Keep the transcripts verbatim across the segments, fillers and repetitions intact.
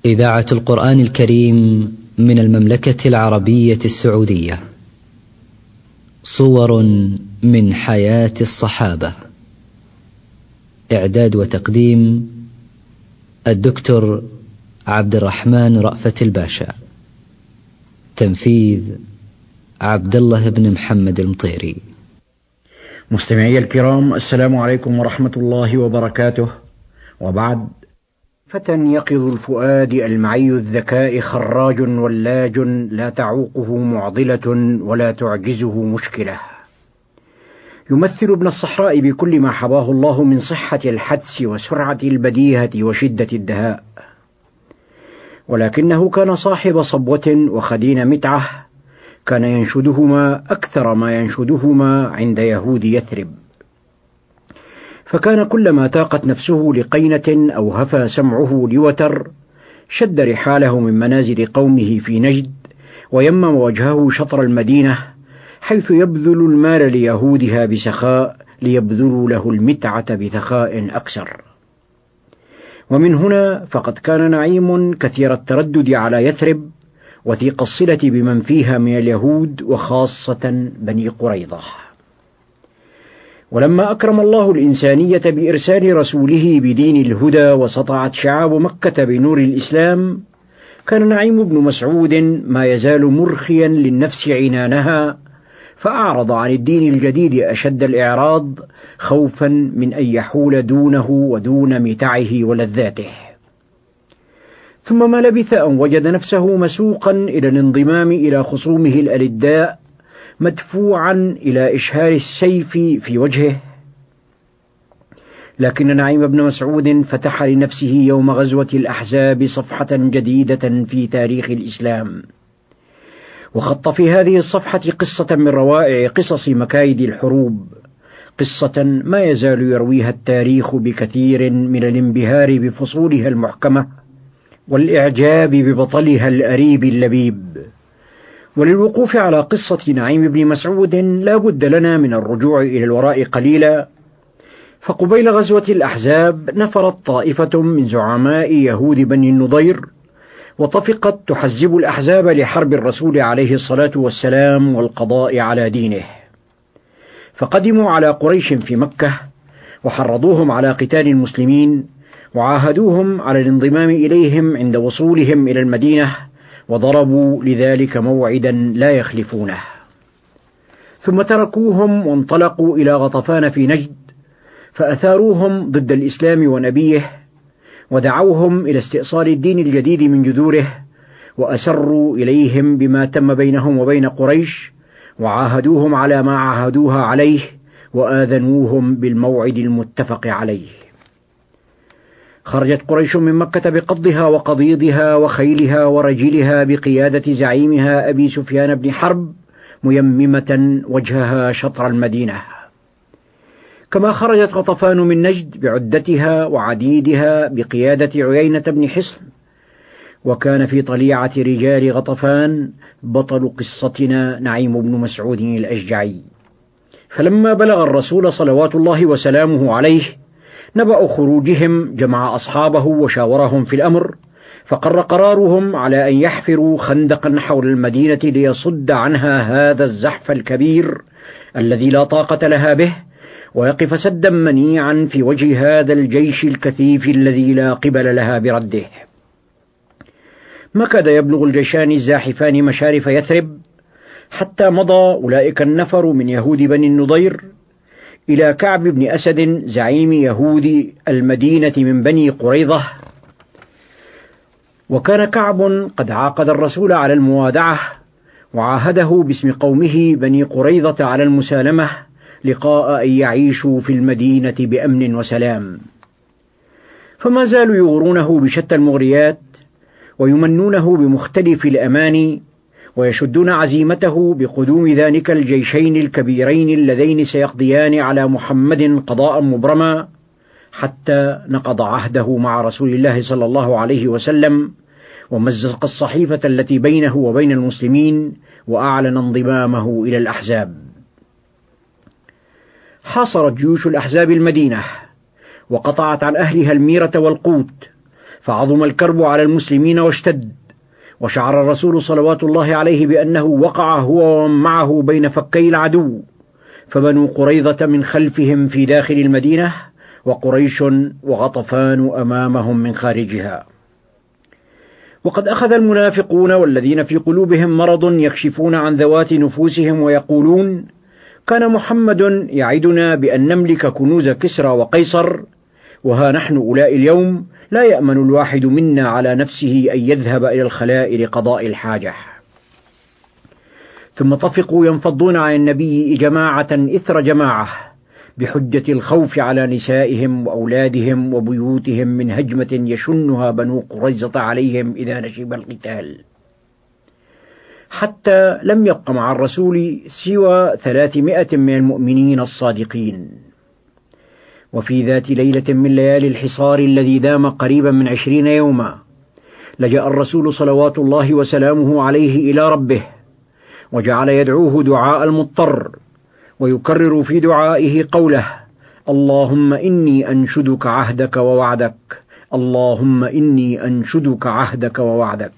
إذاعة القرآن الكريم من المملكة العربية السعودية. صور من حياة الصحابة. إعداد وتقديم الدكتور عبد الرحمن رأفت الباشا. تنفيذ عبد الله بن محمد المطيري. مستمعي الكرام، السلام عليكم ورحمة الله وبركاته. وبعد، فتى يقظ الفؤاد المعي الذكاء خراج ولاج، لا تعوقه معضلة ولا تعجزه مشكلة. يمثل ابن الصحراء بكل ما حواه الله من صحة الحدس وسرعة البديهة وشدة الدهاء، ولكنه كان صاحب صبوة وخدين متعة، كان ينشدهما أكثر ما ينشدهما عند يهود يثرب. فكان كلما تاقت نفسه لقينة أو هفى سمعه لوتر شد رحاله من منازل قومه في نجد، ويمم وجهه شطر المدينة، حيث يبذل المال ليهودها بسخاء ليبذلوا له المتعة بثخاء أكثر. ومن هنا فقد كان نعيم كثير التردد على يثرب، وثيق الصلة بمن فيها من اليهود وخاصة بني قريظة. ولما أكرم الله الإنسانية بإرسال رسوله بدين الهدى وسطعت شعاب مكة بنور الإسلام، كان نعيم بن مسعود ما يزال مرخيا للنفس عنانها، فأعرض عن الدين الجديد أشد الإعراض، خوفا من أن يحول دونه ودون متعه ولذاته. ثم ما لبث أن وجد نفسه مسوقا إلى الانضمام إلى خصومه الألداء، مدفوعا إلى إشهار السيف في وجهه. لكن نعيم بن مسعود فتح لنفسه يوم غزوة الأحزاب صفحة جديدة في تاريخ الإسلام، وخط في هذه الصفحة قصة من روائع قصص مكايد الحروب، قصة ما يزال يرويها التاريخ بكثير من الانبهار بفصولها المحكمة والإعجاب ببطلها الأريب اللبيب. وللوقوف على قصة نعيم بن مسعود لا بد لنا من الرجوع إلى الوراء قليلا. فقبيل غزوة الأحزاب نفرت طائفة من زعماء يهود بني النضير، وطفقت تحزب الأحزاب لحرب الرسول عليه الصلاة والسلام والقضاء على دينه. فقدموا على قريش في مكة وحرضوهم على قتال المسلمين، وعاهدوهم على الانضمام إليهم عند وصولهم إلى المدينة، وضربوا لذلك موعدا لا يخلفونه. ثم تركوهم وانطلقوا إلى غطفان في نجد، فأثاروهم ضد الإسلام ونبيه، ودعوهم إلى استئصال الدين الجديد من جذوره، وأسروا إليهم بما تم بينهم وبين قريش، وعاهدوهم على ما عاهدوها عليه، وآذنوهم بالموعد المتفق عليه. خرجت قريش من مكة بقضها وقضيضها وخيلها ورجلها بقيادة زعيمها أبي سفيان بن حرب، ميممة وجهها شطر المدينة. كما خرجت غطفان من نجد بعدتها وعديدها بقيادة عيينة بن حصن. وكان في طليعة رجال غطفان بطل قصتنا نعيم بن مسعود الأشجعي. فلما بلغ الرسول صلوات الله وسلامه عليه نبأ خروجهم جمع أصحابه وشاورهم في الأمر، فقر قرارهم على أن يحفروا خندقا حول المدينة ليصد عنها هذا الزحف الكبير الذي لا طاقة لها به، ويقف سدا منيعا في وجه هذا الجيش الكثيف الذي لا قبل لها برده. ما كاد يبلغ الجيشان الزاحفان مشارف يثرب، حتى مضى أولئك النفر من يهود بني النضير إلى كعب بن أسد زعيم يهود المدينة من بني قريظة. وكان كعب قد عاقد الرسول على الموادعة، وعاهده باسم قومه بني قريظة على المسالمة، لقاء أن يعيشوا في المدينة بأمن وسلام. فما زالوا يغرونه بشتى المغريات، ويمنونه بمختلف الأماني، ويشدون عزيمته بقدوم ذلك الجيشين الكبيرين اللذين سيقضيان على محمد قضاء مبرما، حتى نقض عهده مع رسول الله صلى الله عليه وسلم، ومزق الصحيفة التي بينه وبين المسلمين، وأعلن انضمامه إلى الأحزاب. حاصرت جيوش الأحزاب المدينة، وقطعت عن أهلها الميرة والقوت، فعظم الكرب على المسلمين واشتد، وشعر الرسول صلوات الله عليه بأنه وقع هو ومن معه بين فكي العدو، فبنو قريظة من خلفهم في داخل المدينة، وقريش وغطفان أمامهم من خارجها. وقد أخذ المنافقون والذين في قلوبهم مرض يكشفون عن ذوات نفوسهم ويقولون: كان محمد يعدنا بأن نملك كنوز كسرى وقيصر، وها نحن أولاء اليوم لا يأمن الواحد منا على نفسه أن يذهب إلى الخلاء لقضاء الحاجة. ثم طفقوا ينفضون عن النبي جماعة إثر جماعة بحجة الخوف على نسائهم وأولادهم وبيوتهم من هجمة يشنها بنو قريظة عليهم إذا نشب القتال، حتى لم يبق مع الرسول سوى ثلاثمائة من المؤمنين الصادقين. وفي ذات ليلة من ليالي الحصار الذي دام قريبا من عشرين يوما، لجأ الرسول صلوات الله وسلامه عليه إلى ربه، وجعل يدعوه دعاء المضطر، ويكرر في دعائه قوله: اللهم إني أنشدك عهدك ووعدك، اللهم إني أنشدك عهدك ووعدك.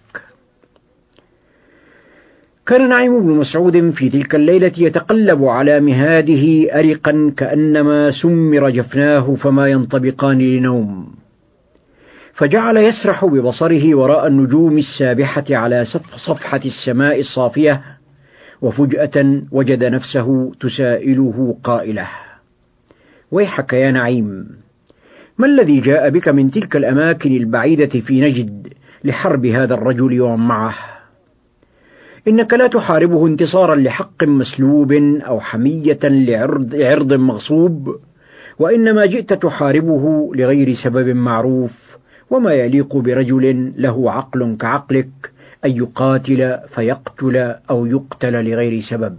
كان نعيم بن مسعود في تلك الليلة يتقلب على مهاده أرقا كأنما سمر جفناه فما ينطبقان لنوم، فجعل يسرح ببصره وراء النجوم السابحة على صفحة السماء الصافية، وفجأة وجد نفسه تسائله قائلة: ويحك يا نعيم، ما الذي جاء بك من تلك الأماكن البعيدة في نجد لحرب هذا الرجل ومن معه؟ إنك لا تحاربه انتصارا لحق مسلوب أو حمية لعرض, لعرض مغصوب، وإنما جئت تحاربه لغير سبب معروف، وما يليق برجل له عقل كعقلك أن يقاتل فيقتل أو يقتل لغير سبب.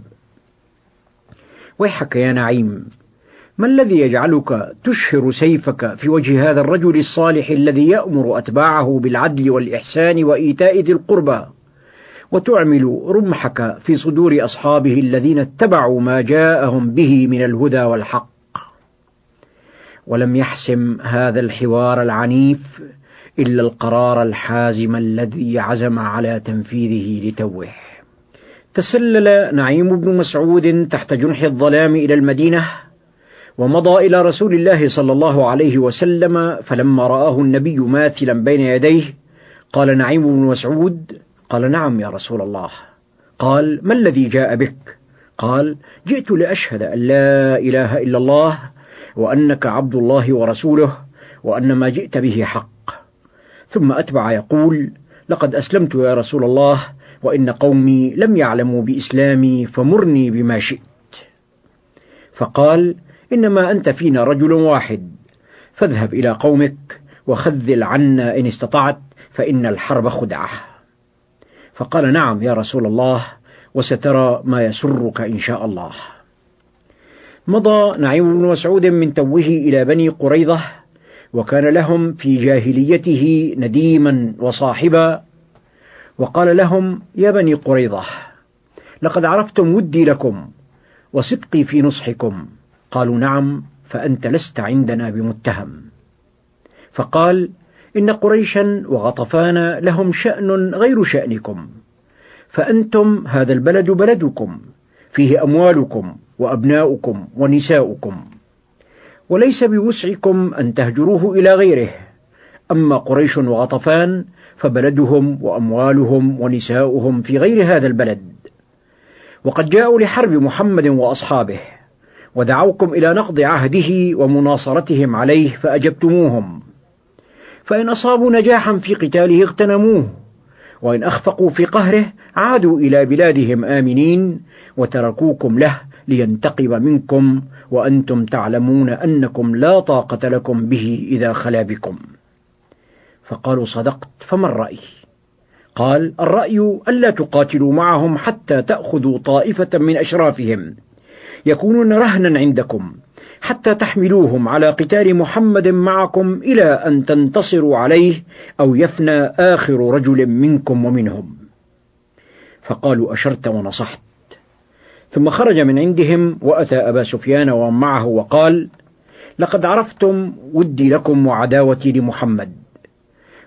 ويحك يا نعيم، ما الذي يجعلك تشهر سيفك في وجه هذا الرجل الصالح الذي يأمر أتباعه بالعدل والإحسان وإيتاء ذي القربى، وتعمل رمحك في صدور أصحابه الذين اتبعوا ما جاءهم به من الهدى والحق؟ ولم يحسم هذا الحوار العنيف إلا القرار الحازم الذي عزم على تنفيذه لتوه. تسلل نعيم بن مسعود تحت جنح الظلام إلى المدينة، ومضى إلى رسول الله صلى الله عليه وسلم، فلما رآه النبي ماثلا بين يديه قال نعيم بن مسعود: قال: نعم يا رسول الله. قال: ما الذي جاء بك؟ قال: جئت لأشهد أن لا إله إلا الله، وأنك عبد الله ورسوله، وأن ما جئت به حق. ثم أتبع يقول: لقد أسلمت يا رسول الله، وإن قومي لم يعلموا بإسلامي، فمرني بما شئت. فقال: إنما أنت فينا رجل واحد، فاذهب إلى قومك وخذل عنا إن استطعت، فإن الحرب خدعة. فقال: نعم يا رسول الله، وسترى ما يسرك إن شاء الله. مضى نعيم بن مسعود من توه إلى بني قريظة، وكان لهم في جاهليته نديما وصاحبا، وقال لهم: يا بني قريظة، لقد عرفتم ودي لكم وصدقي في نصحكم. قالوا: نعم، فأنت لست عندنا بمتهم. فقال: إن قريشا وغطفان لهم شأن غير شأنكم، فأنتم هذا البلد بلدكم، فيه أموالكم وأبناؤكم ونساؤكم، وليس بوسعكم أن تهجروه إلى غيره. أما قريش وغطفان فبلدهم وأموالهم ونساؤهم في غير هذا البلد، وقد جاءوا لحرب محمد وأصحابه، ودعوكم إلى نقض عهده ومناصرتهم عليه فأجبتموهم، فإن أصابوا نجاحا في قتاله اغتنموه، وإن أخفقوا في قهره عادوا إلى بلادهم آمنين، وتركوكم له لينتقم منكم، وأنتم تعلمون أنكم لا طاقة لكم به إذا خلا بكم. فقالوا: صدقت، فما الرأي؟ قال: الرأي ألا تقاتلوا معهم حتى تأخذوا طائفة من أشرافهم يكونون رهنا عندكم، حتى تحملوهم على قتال محمد معكم إلى أن تنتصروا عليه أو يفنى آخر رجل منكم ومنهم. فقالوا: أشرت ونصحت. ثم خرج من عندهم وأتى أبا سفيان ومن معه وقال: لقد عرفتم ودي لكم وعداوتي لمحمد،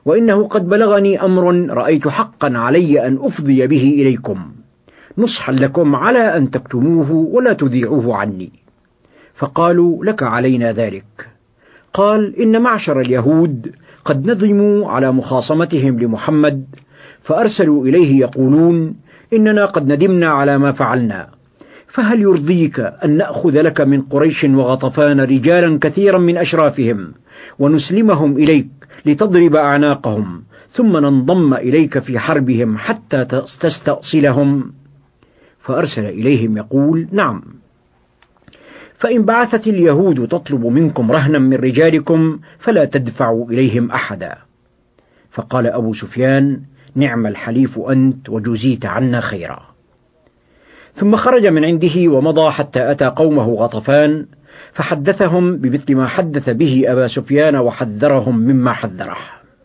وإنه قد بلغني أمر رأيت حقا علي أن أفضي به إليكم، نصحا لكم على أن تكتموه ولا تذيعوه عني. فقالوا: لك علينا ذلك. قال: إن معشر اليهود قد ندموا على مخاصمتهم لمحمد، فأرسلوا إليه يقولون: إننا قد ندمنا على ما فعلنا، فهل يرضيك أن نأخذ لك من قريش وغطفان رجالا كثيرا من أشرافهم ونسلمهم إليك لتضرب أعناقهم، ثم ننضم إليك في حربهم حتى تستأصلهم؟ فأرسل إليهم يقول: نعم، فإن بعثت اليهود تطلب منكم رهنا من رجالكم فلا تدفعوا إليهم أحدا. فقال أبو سفيان: نعم الحليف أنت وجزيت عنا خيرا. ثم خرج من عنده ومضى حتى أتى قومه غطفان، فحدثهم بمثل ما حدث به أبا سفيان وحذرهم مما حذره.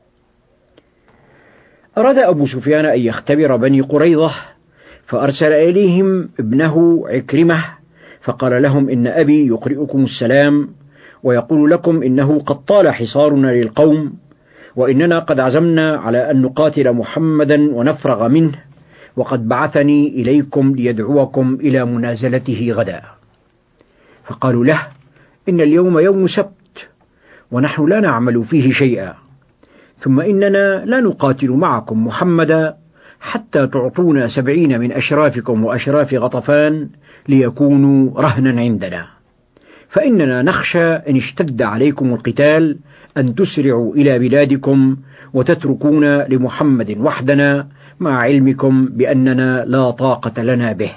أراد أبو سفيان أن يختبر بني قريظة، فأرسل إليهم ابنه عكرمة فقال لهم: إن أبي يقرئكم السلام ويقول لكم إنه قد طال حصارنا للقوم، وإننا قد عزمنا على أن نقاتل محمدا ونفرغ منه، وقد بعثني إليكم ليدعوكم إلى منازلته غدا. فقالوا له: إن اليوم يوم سبت ونحن لا نعمل فيه شيئا، ثم إننا لا نقاتل معكم محمدا حتى تعطونا سبعين من أشرافكم وأشراف غطفان ليكونوا رهنا عندنا، فإننا نخشى إن اشتد عليكم القتال أن تسرعوا إلى بلادكم وتتركونا لمحمد وحدنا، مع علمكم بأننا لا طاقة لنا به.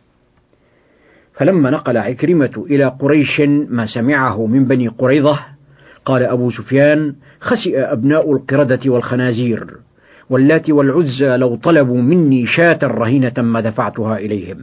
فلما نقل عكرمة إلى قريش ما سمعه من بني قريظة، قال أبو سفيان: خسئ أبناء القردة والخنازير، واللات والعزى لو طلبوا مني شاة رهينة ما دفعتها إليهم.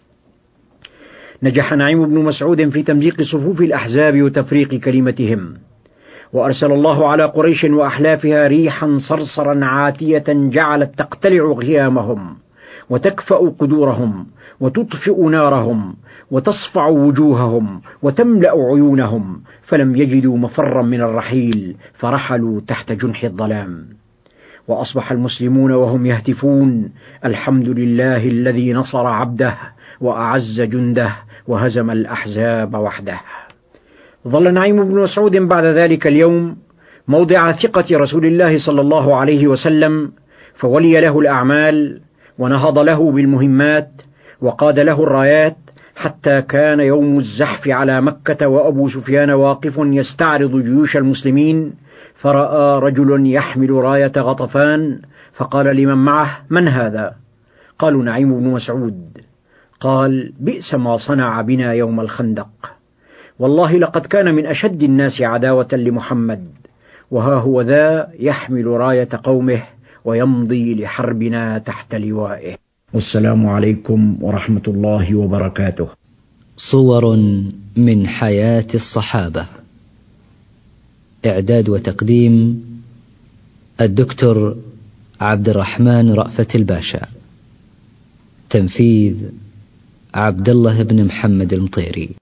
نجح نعيم بن مسعود في تمزيق صفوف الأحزاب وتفريق كلمتهم، وأرسل الله على قريش وأحلافها ريحا صرصرا عاتية جعلت تقتلع غيامهم وتكفأ قدورهم وتطفئ نارهم وتصفع وجوههم وتملأ عيونهم، فلم يجدوا مفرا من الرحيل فرحلوا تحت جنح الظلام. وأصبح المسلمون وهم يهتفون: الحمد لله الذي نصر عبده وأعز جنده وهزم الأحزاب وحده. ظل نعيم بن مسعود بعد ذلك اليوم موضع ثقة رسول الله صلى الله عليه وسلم، فولي له الأعمال ونهض له بالمهمات وقاد له الرايات، حتى كان يوم الزحف على مكة وأبو سفيان واقف يستعرض جيوش المسلمين، فرأى رجل يحمل راية غطفان، فقال لمن معه: من هذا؟ قالوا: نعيم بن مسعود. قال: بئس ما صنع بنا يوم الخندق، والله لقد كان من أشد الناس عداوة لمحمد، وها هو ذا يحمل راية قومه ويمضي لحربنا تحت لوائه. والسلام عليكم ورحمة الله وبركاته. صور من حياة الصحابة. إعداد وتقديم الدكتور عبد الرحمن رأفت الباشا. تنفيذ عبد الله بن محمد المطيري.